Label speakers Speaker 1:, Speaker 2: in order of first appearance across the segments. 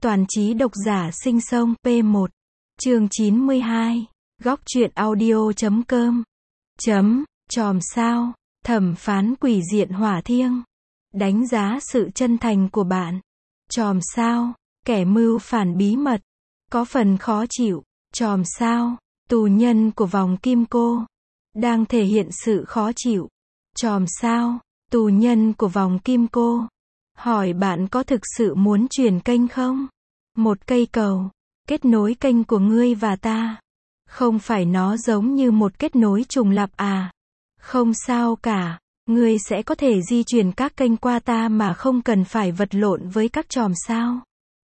Speaker 1: Toàn trí độc giả sinh sông P1. Chương 92. Góc truyện audio.com. Chòm sao, thẩm phán quỷ diện hỏa thiêng. Đánh giá sự chân thành của bạn. Chòm sao, kẻ mưu phản bí mật. Có phần khó chịu. Chòm sao, tù nhân của vòng kim cô. Đang thể hiện sự khó chịu. Chòm sao, tù nhân của vòng kim cô. Hỏi bạn có thực sự muốn chuyển kênh không? Một cây cầu, kết nối kênh của ngươi và ta. Không phải nó giống như một kết nối trùng lặp à? Không sao cả, ngươi sẽ có thể di chuyển các kênh qua ta mà không cần phải vật lộn với các chòm sao.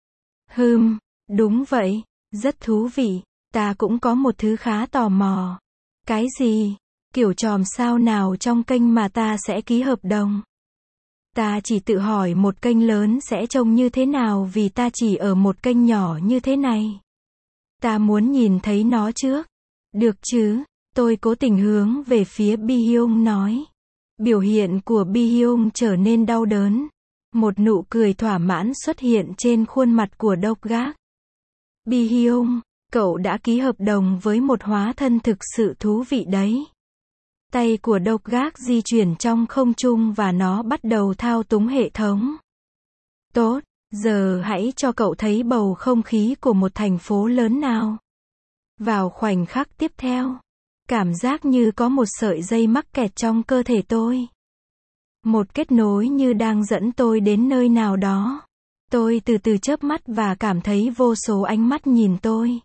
Speaker 1: Đúng vậy, rất thú vị, ta cũng có một thứ khá tò mò. Cái gì? Kiểu chòm sao nào trong kênh mà ta sẽ ký hợp đồng? Ta chỉ tự hỏi một kênh lớn sẽ trông như thế nào vì ta chỉ ở một kênh nhỏ như thế này. Ta muốn nhìn thấy nó trước. Được chứ? Tôi cố tình hướng về phía Bi-hyung nói. Biểu hiện của Bi-hyung trở nên đau đớn. Một nụ cười thỏa mãn xuất hiện trên khuôn mặt của Đốc Gác. Bi-hyung, cậu đã ký hợp đồng với một hóa thân thực sự thú vị đấy. Tay của Đốc Gác di chuyển trong không trung và nó bắt đầu thao túng hệ thống. Tốt, giờ hãy cho cậu thấy bầu không khí của một thành phố lớn nào. Vào khoảnh khắc tiếp theo, cảm giác như có một sợi dây mắc kẹt trong cơ thể tôi. Một kết nối như đang dẫn tôi đến nơi nào đó. Tôi từ từ chớp mắt và cảm thấy vô số ánh mắt nhìn tôi.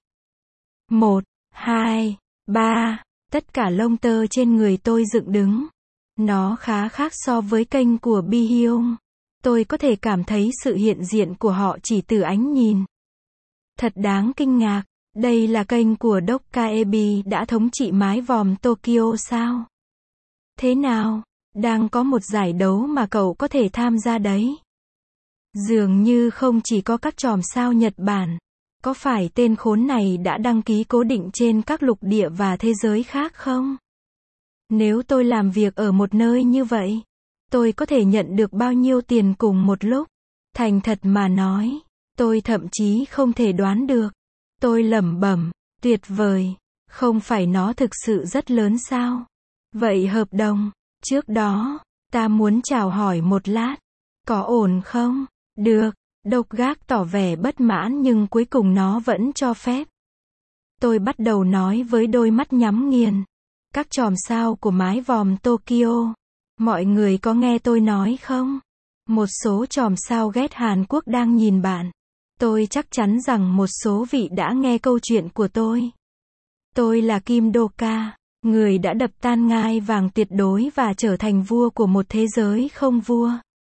Speaker 1: 1, 2, 3. Tất cả lông tơ trên người tôi dựng đứng. Nó khá khác so với kênh của Bi-hyung. Tôi có thể cảm thấy sự hiện diện của họ chỉ từ ánh nhìn. Thật đáng kinh ngạc, đây là kênh của Dok Kaebi đã thống trị mái vòm Tokyo sao? Thế nào? Đang có một giải đấu mà cậu có thể tham gia đấy. Dường như không chỉ có các chòm sao Nhật Bản. Có phải tên khốn này đã đăng ký cố định trên các lục địa và thế giới khác không? Nếu tôi làm việc ở một nơi như vậy, tôi có thể nhận được bao nhiêu tiền cùng một lúc? Thành thật mà nói, tôi thậm chí không thể đoán được. Tôi lẩm bẩm, tuyệt vời, không phải nó thực sự rất lớn sao? Vậy hợp đồng, trước đó, ta muốn chào hỏi một lát. Có ổn không? Được. Đốc Gác tỏ vẻ bất mãn nhưng cuối cùng nó vẫn cho phép. Tôi bắt đầu nói với đôi mắt nhắm nghiền. Các chòm sao của mái vòm Tokyo. Mọi người có nghe tôi nói không? Một số chòm sao ghét Hàn Quốc đang nhìn bạn. Tôi chắc chắn rằng một số vị đã nghe câu chuyện của tôi. Tôi là Kim Doka, người đã đập tan ngai vàng tuyệt đối và trở thành vua của một thế giới không vua.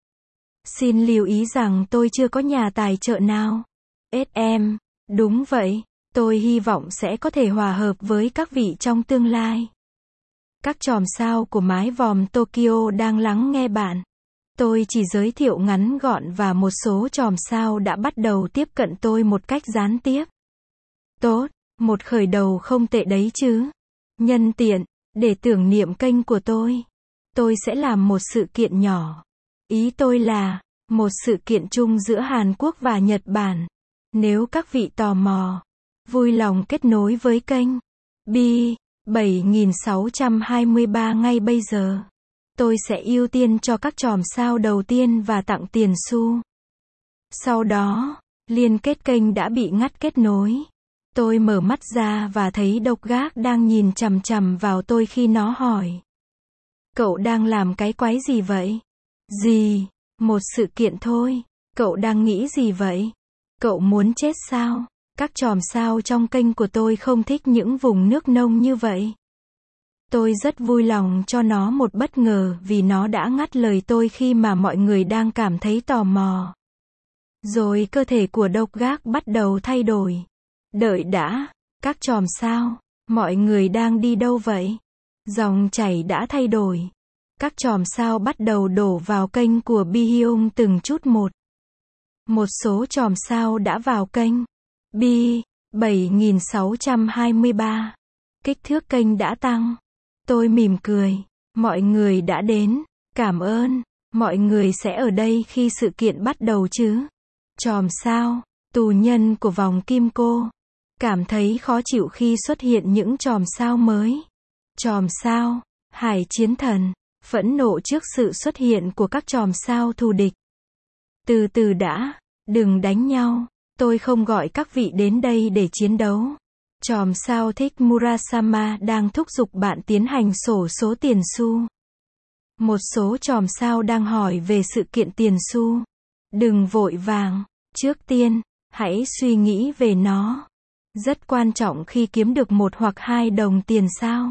Speaker 1: Xin lưu ý rằng tôi chưa có nhà tài trợ nào. SM, đúng vậy, tôi hy vọng sẽ có thể hòa hợp với các vị trong tương lai. Các chòm sao của mái vòm Tokyo đang lắng nghe bạn. Tôi chỉ giới thiệu ngắn gọn và một số chòm sao đã bắt đầu tiếp cận tôi một cách gián tiếp. Tốt, một khởi đầu không tệ đấy chứ. Nhân tiện, để tưởng niệm kênh của tôi sẽ làm một sự kiện nhỏ. Ý tôi là, một sự kiện chung giữa Hàn Quốc và Nhật Bản. Nếu các vị tò mò, vui lòng kết nối với kênh Bi 7623 ngay bây giờ. Tôi sẽ ưu tiên cho các chòm sao đầu tiên và tặng tiền xu. Sau đó, liên kết kênh đã bị ngắt kết nối. Tôi mở mắt ra và thấy Đốc Gác đang nhìn chằm chằm vào tôi khi nó hỏi. Cậu đang làm cái quái gì vậy? Gì? Một sự kiện thôi. Cậu đang nghĩ gì vậy? Cậu muốn chết sao? Các chòm sao trong kênh của tôi không thích những vùng nước nông như vậy. Tôi rất vui lòng cho nó một bất ngờ vì nó đã ngắt lời tôi khi mà mọi người đang cảm thấy tò mò. Rồi cơ thể của Đốc Gác bắt đầu thay đổi. Đợi đã, các chòm sao, mọi người đang đi đâu vậy? Dòng chảy đã thay đổi. Các chòm sao bắt đầu đổ vào kênh của Bi-hyung từng chút một. Một số chòm sao đã vào kênh Bi 7623. Kích thước kênh đã tăng. Tôi mỉm cười. Mọi người đã đến. Cảm ơn. Mọi người sẽ ở đây khi sự kiện bắt đầu chứ? Chòm sao, tù nhân của vòng kim cô, cảm thấy khó chịu khi xuất hiện những chòm sao mới. Chòm sao, Hải Chiến Thần, phẫn nộ trước sự xuất hiện của các chòm sao thù địch. Từ từ đã, đừng đánh nhau, tôi không gọi các vị đến đây để chiến đấu. Chòm sao Thích Murasama đang thúc giục bạn tiến hành xổ số tiền xu. Một số chòm sao đang hỏi về sự kiện tiền xu. Đừng vội vàng, trước tiên, hãy suy nghĩ về nó. Rất quan trọng khi kiếm được 1 hoặc 2 đồng tiền sao.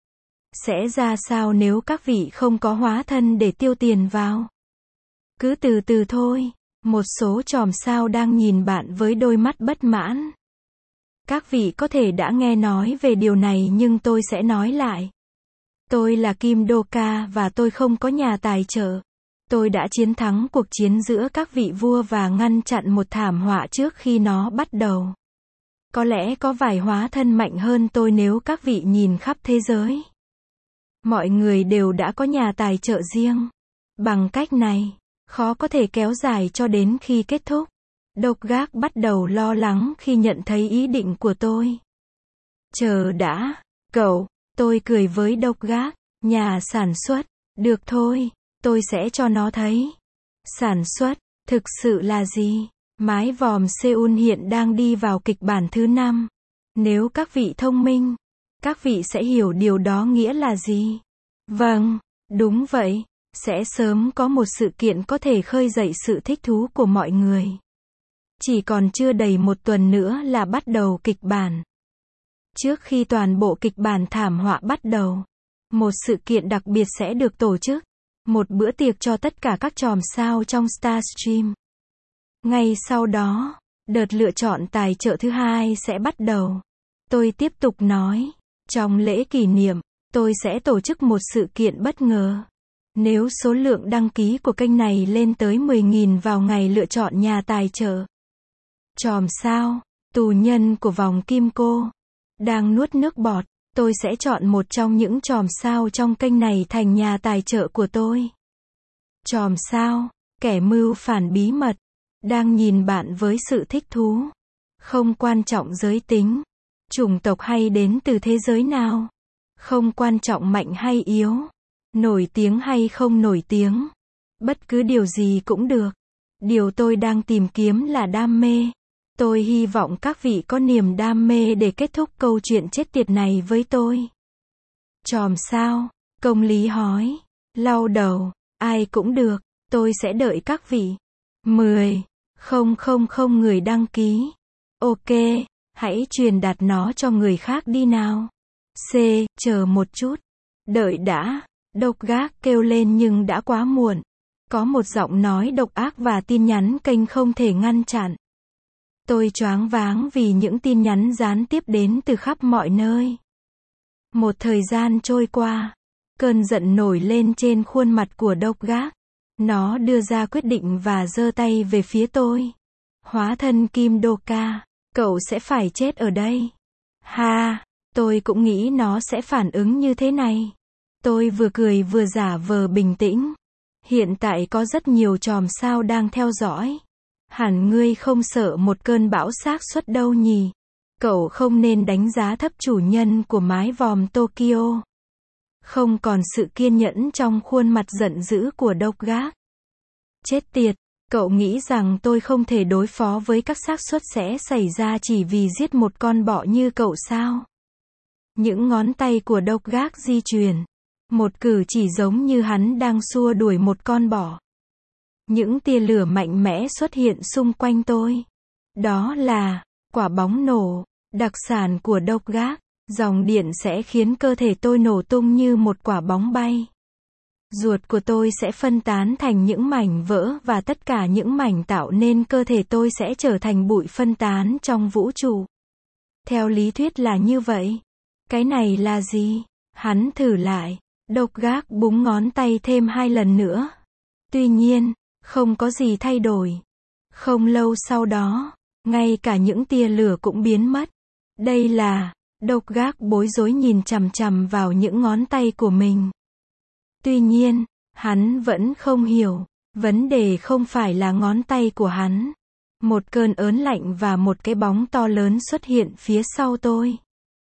Speaker 1: Sẽ ra sao nếu các vị không có hóa thân để tiêu tiền vào? Cứ từ từ thôi, một số chòm sao đang nhìn bạn với đôi mắt bất mãn. Các vị có thể đã nghe nói về điều này nhưng tôi sẽ nói lại. Tôi là Kim Doka và tôi không có nhà tài trợ. Tôi đã chiến thắng cuộc chiến giữa các vị vua và ngăn chặn một thảm họa trước khi nó bắt đầu. Có lẽ có vài hóa thân mạnh hơn tôi nếu các vị nhìn khắp thế giới. Mọi người đều đã có nhà tài trợ riêng. Bằng cách này, khó có thể kéo dài cho đến khi kết thúc. Độc Gác bắt đầu lo lắng khi nhận thấy ý định của tôi. Chờ đã, cậu, tôi cười với Độc Gác, nhà sản xuất, được thôi, tôi sẽ cho nó thấy. Sản xuất, thực sự là gì? Mái vòm Seoul hiện đang đi vào kịch bản thứ 5. Nếu các vị thông minh, các vị sẽ hiểu điều đó nghĩa là gì. Vâng, đúng vậy, sẽ sớm có một sự kiện có thể khơi dậy sự thích thú của mọi người. Chỉ còn chưa đầy 1 tuần nữa là bắt đầu kịch bản. Trước khi toàn bộ kịch bản thảm họa bắt đầu, một sự kiện đặc biệt sẽ được tổ chức. Một bữa tiệc cho tất cả các chòm sao trong Starstream. Ngay sau đó, đợt lựa chọn tài trợ thứ 2 sẽ bắt đầu. Tôi tiếp tục nói, trong lễ kỷ niệm, tôi sẽ tổ chức một sự kiện bất ngờ. Nếu số lượng đăng ký của kênh này lên tới 10.000 vào ngày lựa chọn nhà tài trợ. Chòm sao, tù nhân của vòng kim cô, đang nuốt nước bọt, tôi sẽ chọn một trong những chòm sao trong kênh này thành nhà tài trợ của tôi. Chòm sao, kẻ mưu phản bí mật, đang nhìn bạn với sự thích thú. Không quan trọng giới tính, chủng tộc hay đến từ thế giới nào. Không quan trọng mạnh hay yếu, nổi tiếng hay không nổi tiếng. Bất cứ điều gì cũng được. Điều tôi đang tìm kiếm là đam mê. Tôi hy vọng các vị có niềm đam mê để kết thúc câu chuyện chết tiệt này với tôi. Chòm sao, công lý hỏi. Lau đầu, ai cũng được, tôi sẽ đợi các vị. 10,000 người đăng ký. Ok, hãy truyền đạt nó cho người khác đi nào. C, chờ một chút. Đợi đã, Độc Gác kêu lên nhưng đã quá muộn. Có một giọng nói độc ác và tin nhắn kênh không thể ngăn chặn. Tôi choáng váng vì những tin nhắn gián tiếp đến từ khắp mọi nơi. Một thời gian trôi qua, cơn giận nổi lên trên khuôn mặt của Độc Gác. Nó đưa ra quyết định và giơ tay về phía tôi. Hóa thân Kim Doka, cậu sẽ phải chết ở đây. Ha, tôi cũng nghĩ nó sẽ phản ứng như thế này. Tôi vừa cười vừa giả vờ bình tĩnh. Hiện tại có rất nhiều chòm sao đang theo dõi. Hẳn ngươi không sợ một cơn bão xác suất đâu nhỉ? Cậu không nên đánh giá thấp chủ nhân của mái vòm Tokyo. Không còn sự kiên nhẫn trong khuôn mặt giận dữ của Độc Gác. Chết tiệt, cậu nghĩ rằng tôi không thể đối phó với các xác suất sẽ xảy ra chỉ vì giết một con bọ như cậu sao? Những ngón tay của Độc Gác di chuyển. Một cử chỉ giống như hắn đang xua đuổi một con bọ. Những tia lửa mạnh mẽ xuất hiện xung quanh tôi. Đó là quả bóng nổ, đặc sản của Độc Gác. Dòng điện sẽ khiến cơ thể tôi nổ tung như một quả bóng bay. Ruột của tôi sẽ phân tán thành những mảnh vỡ và tất cả những mảnh tạo nên cơ thể tôi sẽ trở thành bụi phân tán trong vũ trụ. Theo lý thuyết là như vậy. Cái này là gì? Hắn thử lại. Độc Gác búng ngón tay thêm 2 lần nữa. Tuy nhiên, không có gì thay đổi. Không lâu sau đó, ngay cả những tia lửa cũng biến mất. Đây là... Độc Gác bối rối nhìn chằm chằm vào những ngón tay của mình. Tuy nhiên, hắn vẫn không hiểu. Vấn đề không phải là ngón tay của hắn, Một cơn ớn lạnh và một cái bóng to lớn xuất hiện phía sau tôi,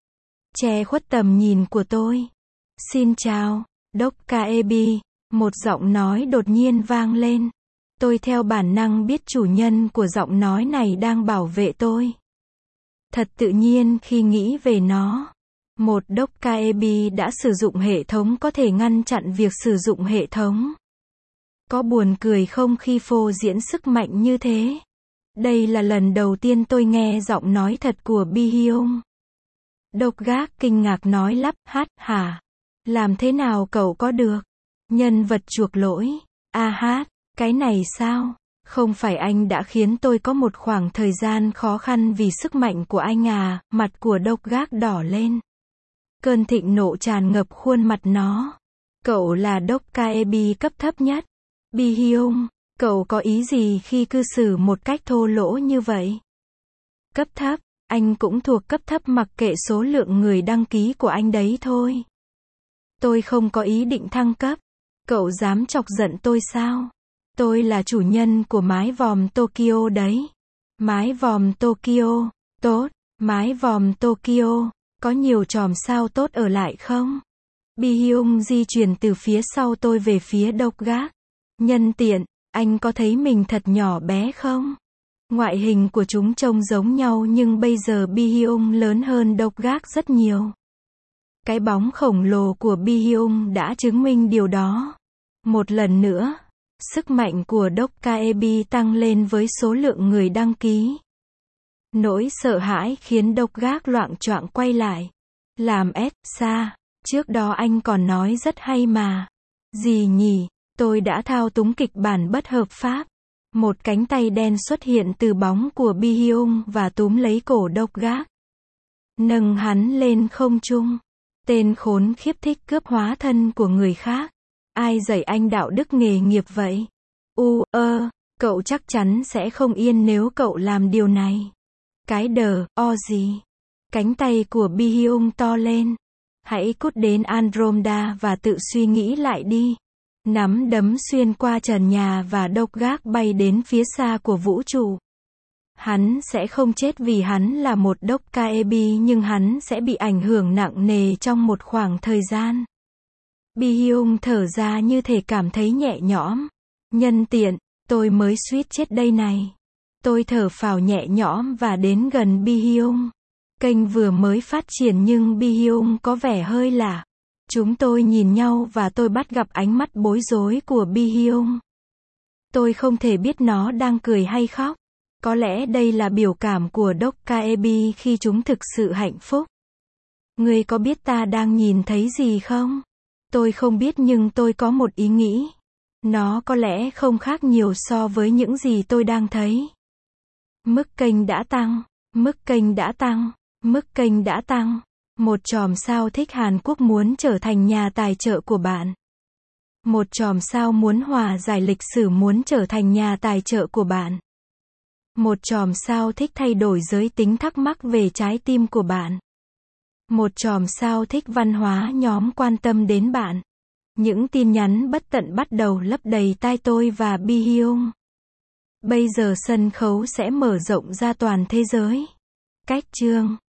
Speaker 1: che khuất tầm nhìn của tôi. Xin chào, Doc Caebi, một giọng nói đột nhiên vang lên. Tôi theo bản năng biết chủ nhân của giọng nói này đang bảo vệ tôi. Thật tự nhiên khi nghĩ về nó. Một Doc Caebi đã sử dụng hệ thống có thể ngăn chặn việc sử dụng hệ thống. Có buồn cười không khi phô diễn sức mạnh như thế? Đây là lần đầu tiên tôi nghe giọng nói thật của Bi-hyung. Độc Gác kinh ngạc nói lắp, hát, hả? Làm thế nào cậu có được? Nhân vật chuộc lỗi. Hát, cái này sao? Không phải anh đã khiến tôi có một khoảng thời gian khó khăn vì sức mạnh của anh à? Mặt của Độc Gác đỏ lên. Cơn thịnh nộ tràn ngập khuôn mặt nó. Cậu là Doc Caebi cấp thấp nhất. Bi-hyung, cậu có ý gì khi cư xử một cách thô lỗ như vậy? Cấp thấp, anh cũng thuộc cấp thấp mặc kệ số lượng người đăng ký của anh đấy thôi. Tôi không có ý định thăng cấp. Cậu dám chọc giận tôi sao? Tôi là chủ nhân của mái vòm Tokyo đấy. Mái vòm Tokyo, tốt, mái vòm Tokyo, có nhiều chòm sao tốt ở lại không? Bi-hyung di chuyển từ phía sau tôi về phía Độc Gác. Nhân tiện, anh có thấy mình thật nhỏ bé không? Ngoại hình của chúng trông giống nhau nhưng bây giờ Bi-hyung lớn hơn Độc Gác rất nhiều. Cái bóng khổng lồ của Bi-hyung đã chứng minh điều đó. Một lần nữa, sức mạnh của Doc Caebi tăng lên với số lượng người đăng ký. Nỗi sợ hãi khiến Độc Gác loạng choạng quay lại. Làm xa, trước đó anh còn nói rất hay mà. Gì nhỉ? Tôi đã thao túng kịch bản bất hợp pháp. Một cánh tay đen xuất hiện từ bóng của Bi-hyung và túm lấy cổ Độc Gác. Nâng hắn lên không trung. Tên khốn khiếp thích cướp hóa thân của người khác. Ai dạy anh đạo đức nghề nghiệp vậy? Cậu chắc chắn sẽ không yên nếu cậu làm điều này. Cái gì? Cánh tay của Bi-hyung to lên. Hãy cút đến Andromeda và tự suy nghĩ lại đi. Nắm đấm xuyên qua trần nhà và Độc Gác bay đến phía xa của vũ trụ. Hắn sẽ không chết vì hắn là một Doc Caebi nhưng hắn sẽ bị ảnh hưởng nặng nề trong một khoảng thời gian. Bi-hyung thở ra như thể cảm thấy nhẹ nhõm. Nhân tiện, tôi mới suýt chết đây này. Tôi thở phào nhẹ nhõm và đến gần Bi-hyung. Kênh vừa mới phát triển nhưng Bi-hyung có vẻ hơi lạ. Chúng tôi nhìn nhau và tôi bắt gặp ánh mắt bối rối của Bi-hyung. Tôi không thể biết nó đang cười hay khóc. Có lẽ đây là biểu cảm của Doc Caebi khi chúng thực sự hạnh phúc. Ngươi có biết ta đang nhìn thấy gì không? Tôi không biết nhưng tôi có một ý nghĩ. Nó có lẽ không khác nhiều so với những gì tôi đang thấy. Mức kênh đã tăng. Mức kênh đã tăng. Mức kênh đã tăng. Một chòm sao thích Hàn Quốc muốn trở thành nhà tài trợ của bạn. Một chòm sao muốn hòa giải lịch sử muốn trở thành nhà tài trợ của bạn. Một chòm sao thích thay đổi giới tính thắc mắc về trái tim của bạn. Một chòm sao thích văn hóa nhóm quan tâm đến bạn. Những tin nhắn bất tận bắt đầu lấp đầy tai tôi và Bi-hyung. Bây giờ sân khấu sẽ mở rộng ra toàn thế giới. Cách chương